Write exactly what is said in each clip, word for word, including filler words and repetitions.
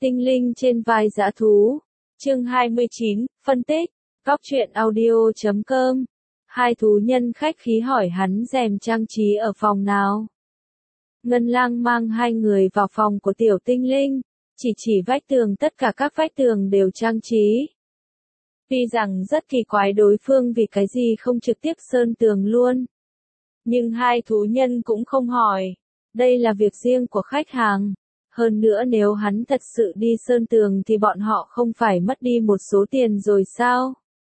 Tinh linh trên vai dã thú. Chương hai mươi chín, phân tích. Góc truyện audio chấm com. Hai thú nhân khách khí hỏi hắn rèm trang trí ở phòng nào. Ngân Lang mang hai người vào phòng của tiểu tinh linh, chỉ chỉ vách tường, tất cả các vách tường đều trang trí. Tuy rằng rất kỳ quái đối phương vì cái gì không trực tiếp sơn tường luôn. Nhưng hai thú nhân cũng không hỏi. Đây là việc riêng của khách hàng. Hơn nữa nếu hắn thật sự đi sơn tường thì bọn họ không phải mất đi một số tiền rồi sao?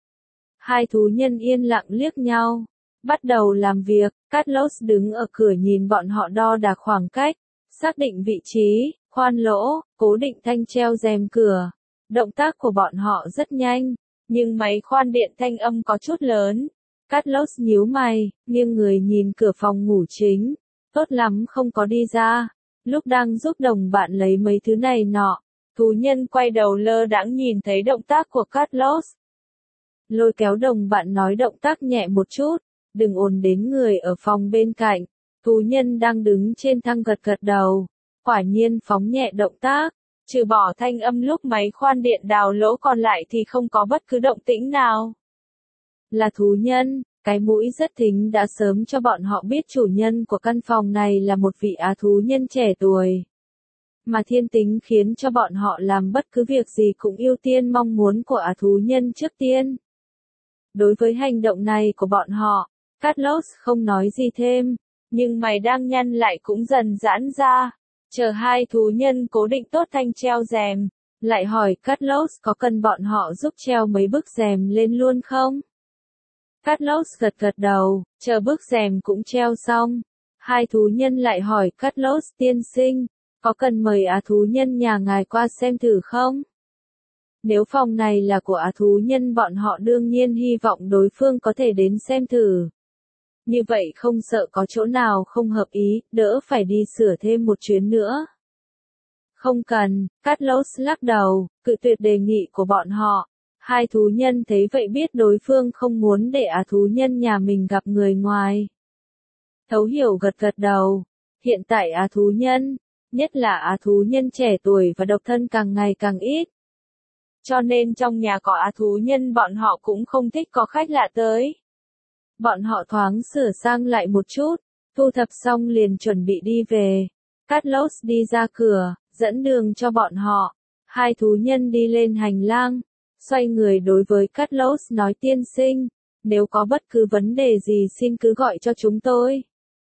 Hai thú nhân yên lặng liếc nhau. Bắt đầu làm việc, Carlos đứng ở cửa nhìn bọn họ đo đạc khoảng cách, xác định vị trí, khoan lỗ, cố định thanh treo rèm cửa. Động tác của bọn họ rất nhanh, nhưng máy khoan điện thanh âm có chút lớn. Carlos nhíu mày, nghiêng người nhìn cửa phòng ngủ chính. Tốt lắm không có đi ra. Lúc đang giúp đồng bạn lấy mấy thứ này nọ, thú nhân quay đầu lơ đãng nhìn thấy động tác của Carlos. Lôi kéo đồng bạn nói động tác nhẹ một chút, đừng ồn đến người ở phòng bên cạnh. Thú nhân đang đứng trên thang gật gật đầu, quả nhiên phóng nhẹ động tác, trừ bỏ thanh âm lúc máy khoan điện đào lỗ còn lại thì không có bất cứ động tĩnh nào. Là thú nhân, cái mũi rất thính đã sớm cho bọn họ biết chủ nhân của căn phòng này là một vị á thú nhân trẻ tuổi. Mà thiên tính khiến cho bọn họ làm bất cứ việc gì cũng ưu tiên mong muốn của á thú nhân trước tiên. Đối với hành động này của bọn họ, Carlos không nói gì thêm, nhưng mày đang nhăn lại cũng dần giãn ra. Chờ hai thú nhân cố định tốt thanh treo rèm, lại hỏi Carlos có cần bọn họ giúp treo mấy bức rèm lên luôn không? Carlos gật gật đầu, chờ bức rèm cũng treo xong. Hai thú nhân lại hỏi Carlos tiên sinh, có cần mời á thú nhân nhà ngài qua xem thử không? Nếu phòng này là của á thú nhân bọn họ đương nhiên hy vọng đối phương có thể đến xem thử. Như vậy không sợ có chỗ nào không hợp ý, đỡ phải đi sửa thêm một chuyến nữa. Không cần, Carlos lắc đầu, cự tuyệt đề nghị của bọn họ. Hai thú nhân thấy vậy biết đối phương không muốn để á thú nhân nhà mình gặp người ngoài. Thấu hiểu gật gật đầu. Hiện tại á thú nhân, nhất là á thú nhân trẻ tuổi và độc thân càng ngày càng ít. Cho nên trong nhà có á thú nhân bọn họ cũng không thích có khách lạ tới. Bọn họ thoáng sửa sang lại một chút, thu thập xong liền chuẩn bị đi về. Carlos đi ra cửa, dẫn đường cho bọn họ. Hai thú nhân đi lên hành lang. Xoay người đối với Carlos nói tiên sinh, nếu có bất cứ vấn đề gì xin cứ gọi cho chúng tôi.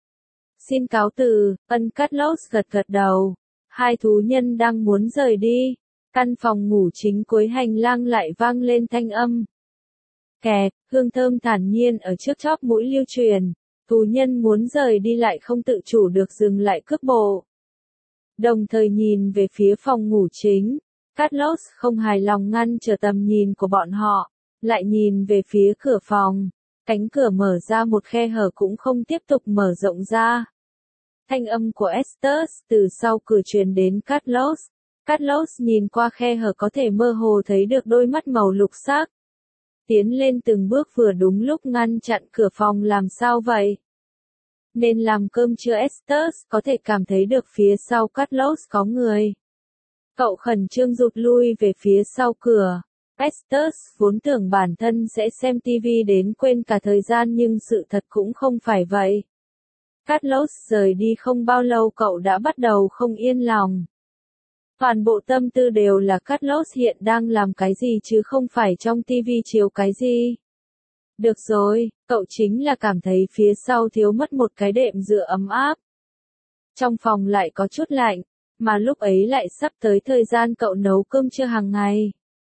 Xin cáo từ, ân Carlos gật gật đầu. Hai thú nhân đang muốn rời đi. Căn phòng ngủ chính cuối hành lang lại vang lên thanh âm. Kẹt, hương thơm thản nhiên ở trước chóp mũi lưu truyền. Thú nhân muốn rời đi lại không tự chủ được dừng lại cước bộ. Đồng thời nhìn về phía phòng ngủ chính. Carlos không hài lòng ngăn trở tầm nhìn của bọn họ, lại nhìn về phía cửa phòng. Cánh cửa mở ra một khe hở cũng không tiếp tục mở rộng ra. Thanh âm của Estes từ sau cửa truyền đến Carlos. Carlos nhìn qua khe hở có thể mơ hồ thấy được đôi mắt màu lục sắc. Tiến lên từng bước vừa đúng lúc ngăn chặn cửa phòng làm sao vậy? Nên làm cơm chưa Estes có thể cảm thấy được phía sau Carlos có người. Cậu khẩn trương rụt lui về phía sau cửa. Estes vốn tưởng bản thân sẽ xem tivi đến quên cả thời gian nhưng sự thật cũng không phải vậy. Carlos rời đi không bao lâu cậu đã bắt đầu không yên lòng. Toàn bộ tâm tư đều là Carlos hiện đang làm cái gì chứ không phải trong tivi chiếu cái gì. Được rồi, cậu chính là cảm thấy phía sau thiếu mất một cái đệm dựa ấm áp. Trong phòng lại có chút lạnh. Mà lúc ấy lại sắp tới thời gian cậu nấu cơm trưa hàng ngày.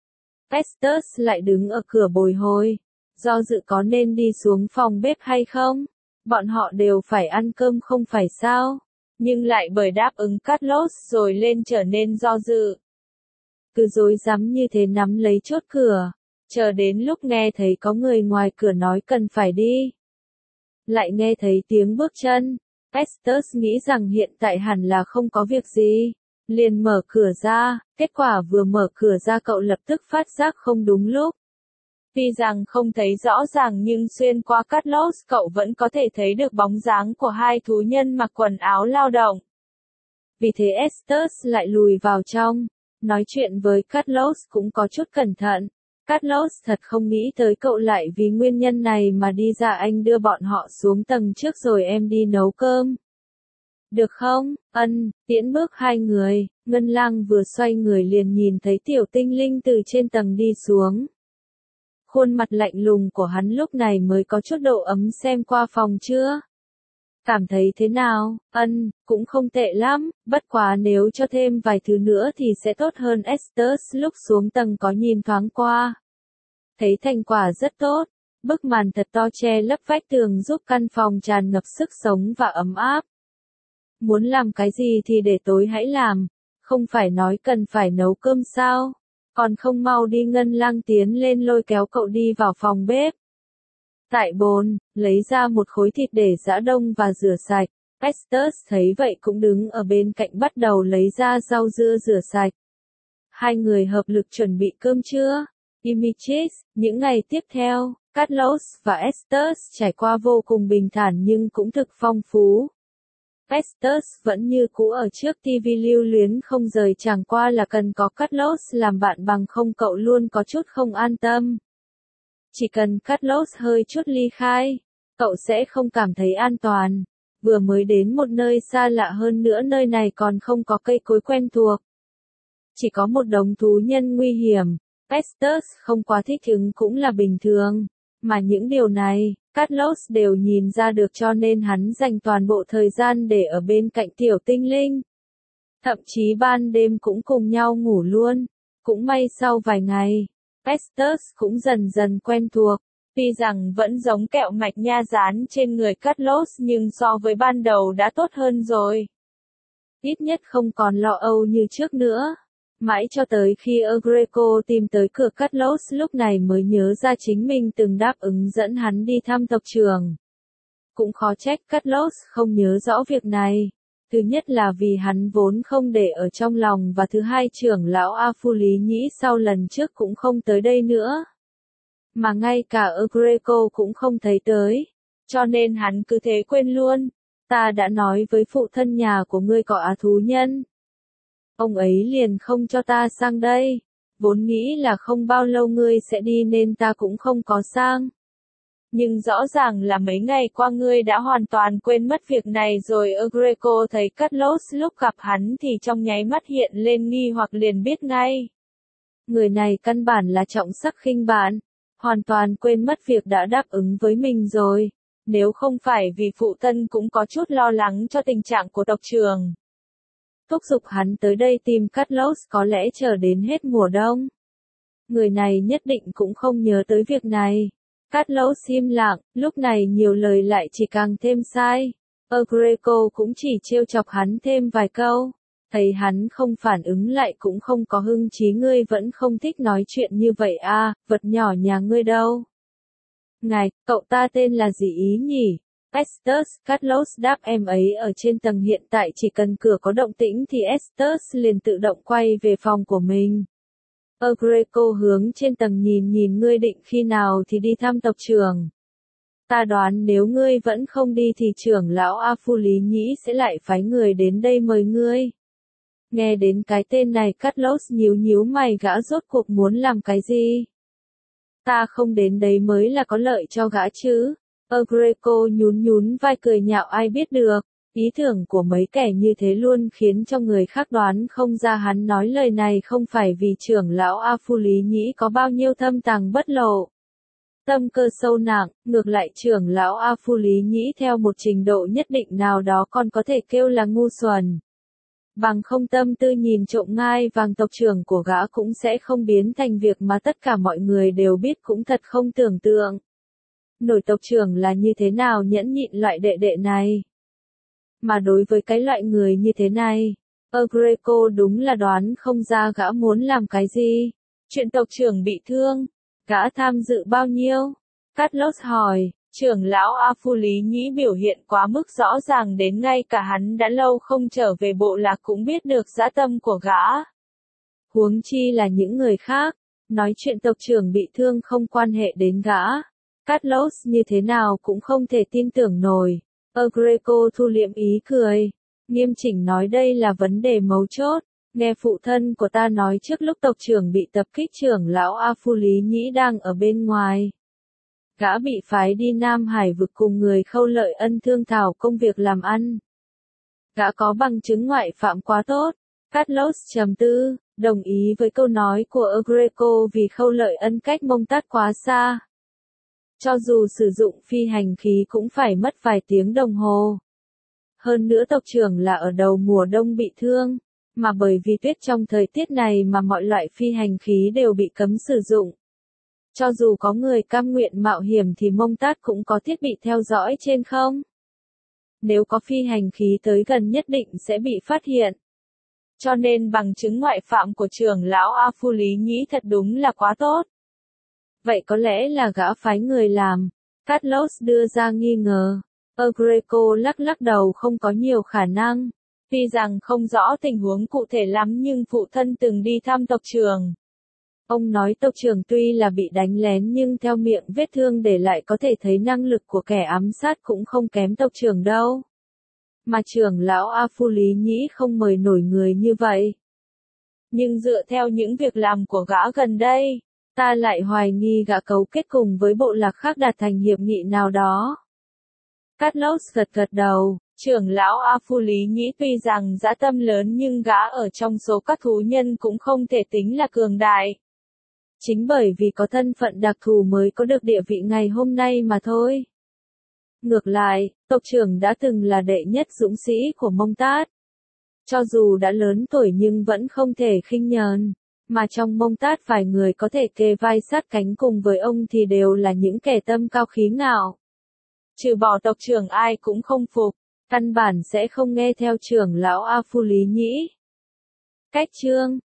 Estes lại đứng ở cửa bồi hồi. Do dự có nên đi xuống phòng bếp hay không? Bọn họ đều phải ăn cơm không phải sao? Nhưng lại bởi đáp ứng Carlos rồi lên trở nên do dự. Cứ rối rắm như thế nắm lấy chốt cửa. Chờ đến lúc nghe thấy có người ngoài cửa nói cần phải đi. Lại nghe thấy tiếng bước chân. Estes nghĩ rằng hiện tại hẳn là không có việc gì. Liền mở cửa ra, kết quả vừa mở cửa ra cậu lập tức phát giác không đúng lúc. Tuy rằng không thấy rõ ràng nhưng xuyên qua Carlos cậu vẫn có thể thấy được bóng dáng của hai thú nhân mặc quần áo lao động. Vì thế Estes lại lùi vào trong. Nói chuyện với Carlos cũng có chút cẩn thận. Carlos thật không nghĩ tới cậu lại vì nguyên nhân này mà đi ra, anh đưa bọn họ xuống tầng trước rồi em đi nấu cơm. Được không? Ân, tiễn bước hai người, Ngân Lang vừa xoay người liền nhìn thấy tiểu tinh linh từ trên tầng đi xuống. Khuôn mặt lạnh lùng của hắn lúc này mới có chút độ ấm. Xem qua phòng chưa? Cảm thấy thế nào? Ân, cũng không tệ lắm, bất quá nếu cho thêm vài thứ nữa thì sẽ tốt hơn. Estes lúc xuống tầng có nhìn thoáng qua. Thấy thành quả rất tốt, bức màn thật to che lấp vách tường giúp căn phòng tràn ngập sức sống và ấm áp. Muốn làm cái gì thì để tối hãy làm, không phải nói cần phải nấu cơm sao? Còn không mau đi. Ngân Lang tiến lên lôi kéo cậu đi vào phòng bếp. Tại bồn, lấy ra một khối thịt để giã đông và rửa sạch. Estes thấy vậy cũng đứng ở bên cạnh bắt đầu lấy ra rau dưa rửa sạch. Hai người hợp lực chuẩn bị cơm trưa. Imichis, những ngày tiếp theo, Carlos và Estes trải qua vô cùng bình thản nhưng cũng thực phong phú. Estes vẫn như cũ ở trước ti vi lưu luyến không rời, chẳng qua là cần có Carlos làm bạn, bằng không cậu luôn có chút không an tâm. Chỉ cần Carlos hơi chút ly khai, cậu sẽ không cảm thấy an toàn. Vừa mới đến một nơi xa lạ, hơn nữa nơi này còn không có cây cối quen thuộc. Chỉ có một đống thú nhân nguy hiểm, Estes không quá thích ứng cũng là bình thường. Mà những điều này, Carlos đều nhìn ra được, cho nên hắn dành toàn bộ thời gian để ở bên cạnh tiểu tinh linh. Thậm chí ban đêm cũng cùng nhau ngủ luôn. Cũng may sau vài ngày, Estes cũng dần dần quen thuộc. Tuy rằng vẫn giống kẹo mạch nha dán trên người Carlos nhưng so với ban đầu đã tốt hơn rồi. Ít nhất không còn lo âu như trước nữa. Mãi cho tới khi Agreco tìm tới cửa, Carlos lúc này mới nhớ ra chính mình từng đáp ứng dẫn hắn đi thăm tộc trưởng. Cũng khó trách Carlos không nhớ rõ việc này. Thứ nhất là vì hắn vốn không để ở trong lòng, và thứ hai trưởng lão A Phu Lý Nhĩ sau lần trước cũng không tới đây nữa. Mà ngay cả Agreco cũng không thấy tới. Cho nên hắn cứ thế quên luôn. Ta đã nói với phụ thân nhà của ngươi có á thú nhân. Ông ấy liền không cho ta sang đây. Vốn nghĩ là không bao lâu ngươi sẽ đi nên ta cũng không có sang. Nhưng rõ ràng là mấy ngày qua ngươi đã hoàn toàn quên mất việc này rồi. Agreco thấy Carlos lúc gặp hắn thì trong nháy mắt hiện lên nghi hoặc, liền biết ngay. Người này căn bản là trọng sắc khinh bạn. Hoàn toàn quên mất việc đã đáp ứng với mình rồi. Nếu không phải vì phụ thân cũng có chút lo lắng cho tình trạng của tộc trưởng. Thúc giục hắn tới đây tìm Carlos, có lẽ chờ đến hết mùa đông. Người này nhất định cũng không nhớ tới việc này. Carlos im lặng, lúc này nhiều lời lại chỉ càng thêm sai. Agreco cũng chỉ trêu chọc hắn thêm vài câu. Thấy hắn không phản ứng lại cũng không có hưng chí. Ngươi vẫn không thích nói chuyện như vậy à, vật nhỏ nhà ngươi đâu. Ngài, cậu ta tên là gì ý nhỉ? Estes, Carlos đáp, em ấy ở trên tầng, hiện tại chỉ cần cửa có động tĩnh thì Estes liền tự động quay về phòng của mình. Agreco hướng trên tầng nhìn nhìn, ngươi định khi nào thì đi thăm tộc trưởng? Ta đoán nếu ngươi vẫn không đi thì trưởng lão A Phu Lý Nhĩ sẽ lại phái người đến đây mời ngươi. Nghe đến cái tên này, Carlos nhíu nhíu mày, gã rốt cuộc muốn làm cái gì? Ta không đến đấy mới là có lợi cho gã chứ. Agreco nhún nhún vai cười nhạo, ai biết được. Ý tưởng của mấy kẻ như thế luôn khiến cho người khác đoán không ra hắn nói lời này không phải vì trưởng lão A Phu Lý Nhĩ có bao nhiêu thâm tàng bất lộ. Tâm cơ sâu nặng, ngược lại trưởng lão A Phu Lý Nhĩ theo một trình độ nhất định nào đó còn có thể kêu là ngu xuẩn. Bằng không tâm tư nhìn trộm ngai vàng tộc trưởng của gã cũng sẽ không biến thành việc mà tất cả mọi người đều biết, cũng thật không tưởng tượng. Nổi tộc trưởng là như thế nào nhẫn nhịn loại đệ đệ này. Mà đối với cái loại người như thế này, Agreco đúng là đoán không ra gã muốn làm cái gì. Chuyện tộc trưởng bị thương, gã tham dự bao nhiêu? Carlos hỏi. Trưởng lão A Phu Lý Nhĩ biểu hiện quá mức rõ ràng đến ngay cả hắn đã lâu không trở về bộ lạc cũng biết được dã tâm của gã. Huống chi là những người khác, nói chuyện tộc trưởng bị thương không quan hệ đến gã. Carlos như thế nào cũng không thể tin tưởng nổi. Agreco thu liệm ý cười. Nghiêm chỉnh nói đây là vấn đề mấu chốt. Nghe phụ thân của ta nói trước lúc tộc trưởng bị tập kích trưởng lão A Phu Lý Nhĩ đang ở bên ngoài. Gã bị phái đi Nam Hải vực cùng người Khâu Lợi Ân thương thảo công việc làm ăn. Gã có bằng chứng ngoại phạm quá tốt. Carlos trầm tư, đồng ý với câu nói của Agreco vì Khâu Lợi Ân cách Mông Tát quá xa. Cho dù sử dụng phi hành khí cũng phải mất vài tiếng đồng hồ. Hơn nữa tộc trưởng là ở đầu mùa đông bị thương, mà bởi vì tuyết trong thời tiết này mà mọi loại phi hành khí đều bị cấm sử dụng. Cho dù có người cam nguyện mạo hiểm thì Mông Tát cũng có thiết bị theo dõi trên không. Nếu có phi hành khí tới gần nhất định sẽ bị phát hiện. Cho nên bằng chứng ngoại phạm của trưởng lão A Phu Lý Nhĩ thật đúng là quá tốt. Vậy có lẽ là gã phái người làm. Carlos đưa ra nghi ngờ. Agreco lắc lắc đầu không có nhiều khả năng. Tuy rằng không rõ tình huống cụ thể lắm nhưng phụ thân từng đi thăm tộc trưởng. Ông nói tộc trưởng tuy là bị đánh lén nhưng theo miệng vết thương để lại có thể thấy năng lực của kẻ ám sát cũng không kém tộc trưởng đâu. Mà trưởng lão A Phu Lý Nhĩ không mời nổi người như vậy. Nhưng dựa theo những việc làm của gã gần đây, ta lại hoài nghi gã cấu kết cùng với bộ lạc khác đạt thành hiệp nghị nào đó. Carlos gật gật đầu, trưởng lão A Phu Lý Nhĩ tuy rằng dã tâm lớn nhưng gã ở trong số các thú nhân cũng không thể tính là cường đại. Chính bởi vì có thân phận đặc thù mới có được địa vị ngày hôm nay mà thôi. Ngược lại, tộc trưởng đã từng là đệ nhất dũng sĩ của Mông Tát. Cho dù đã lớn tuổi nhưng vẫn không thể khinh nhờn, mà trong Mông Tát vài người có thể kề vai sát cánh cùng với ông thì đều là những kẻ tâm cao khí ngạo. Trừ bỏ tộc trưởng ai cũng không phục, căn bản sẽ không nghe theo trưởng lão A Phu Lý Nhĩ. Cách chương